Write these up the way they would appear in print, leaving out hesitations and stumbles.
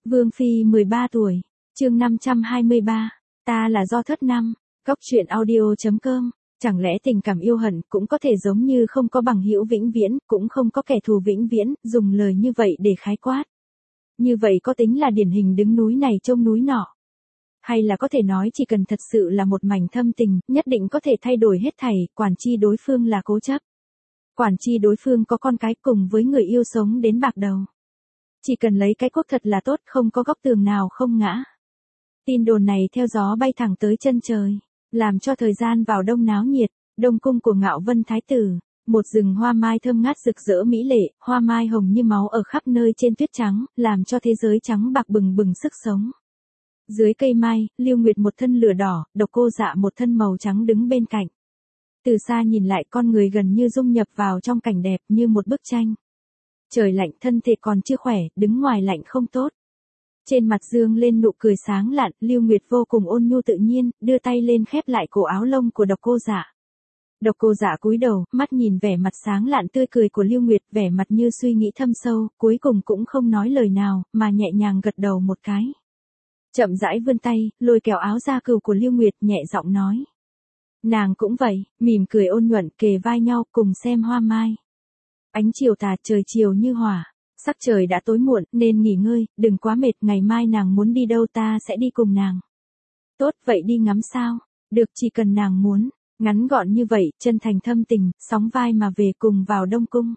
Vương Phi 13 tuổi, chương 523, ta là do thất năm, góc truyện audio.com, chẳng lẽ tình cảm yêu hận cũng có thể giống như không có bằng hữu vĩnh viễn, cũng không có kẻ thù vĩnh viễn, dùng lời như vậy để khái quát. Như vậy có tính là điển hình đứng núi này trông núi nọ. Hay là có thể nói chỉ cần thật sự là một mảnh thâm tình, nhất định có thể thay đổi hết thảy, quản chi đối phương là cố chấp. Quản chi đối phương có con cái cùng với người yêu sống đến bạc đầu. Chỉ cần lấy cái quốc thật là tốt, không có góc tường nào không ngã. Tin đồn này theo gió bay thẳng tới chân trời, làm cho thời gian vào đông náo nhiệt, đông cung của Ngạo Vân Thái tử, một rừng hoa mai thơm ngát rực rỡ mỹ lệ, hoa mai hồng như máu ở khắp nơi trên tuyết trắng, làm cho thế giới trắng bạc bừng bừng sức sống. Dưới cây mai, Lưu Nguyệt một thân lửa đỏ, Độc Cô Dạ một thân màu trắng đứng bên cạnh. Từ xa nhìn lại con người gần như dung nhập vào trong cảnh đẹp như một bức tranh. Trời lạnh thân thể còn chưa khỏe, đứng ngoài lạnh không tốt. Trên mặt dương lên nụ cười sáng lạn, Lưu Nguyệt vô cùng ôn nhu tự nhiên, đưa tay lên khép lại cổ áo lông của Độc Cô Dạ. Độc Cô Dạ cúi đầu, mắt nhìn vẻ mặt sáng lạn tươi cười của Lưu Nguyệt, vẻ mặt như suy nghĩ thâm sâu, cuối cùng cũng không nói lời nào, mà nhẹ nhàng gật đầu một cái. Chậm rãi vươn tay, lôi kéo áo da cừu của Lưu Nguyệt, nhẹ giọng nói. Nàng cũng vậy, mỉm cười ôn nhuận, kề vai nhau cùng xem hoa mai. Ánh chiều tà, trời chiều như hỏa, sắc trời đã tối muộn nên nghỉ ngơi, đừng quá mệt, ngày mai nàng muốn đi đâu ta sẽ đi cùng nàng. Tốt, vậy đi ngắm sao? Được, chỉ cần nàng muốn. Ngắn gọn như vậy, chân thành thâm tình, sóng vai mà về cùng vào Đông Cung.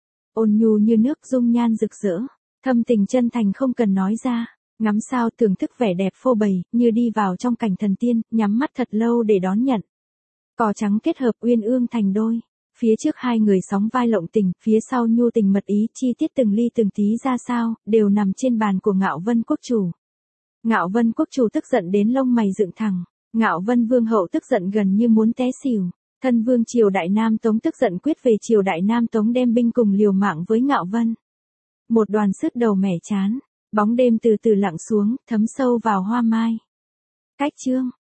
Ôn nhu như nước, dung nhan rực rỡ, thâm tình chân thành không cần nói ra. Ngắm sao thưởng thức vẻ đẹp phô bày, như đi vào trong cảnh thần tiên, nhắm mắt thật lâu để đón nhận. Cỏ trắng kết hợp uyên ương thành đôi. Phía trước hai người sóng vai lộng tình, phía sau nhu tình mật ý, chi tiết từng ly từng tí ra sao, đều nằm trên bàn của Ngạo Vân Quốc Chủ. Ngạo Vân Quốc Chủ tức giận đến lông mày dựng thẳng. Ngạo Vân Vương Hậu tức giận gần như muốn té xỉu. Thân Vương triều Đại Nam Tống tức giận quyết về triều Đại Nam Tống đem binh cùng liều mạng với Ngạo Vân. Một đoàn sứt đầu mẻ chán. Bóng đêm từ từ lặng xuống, thấm sâu vào hoa mai. Cách chương.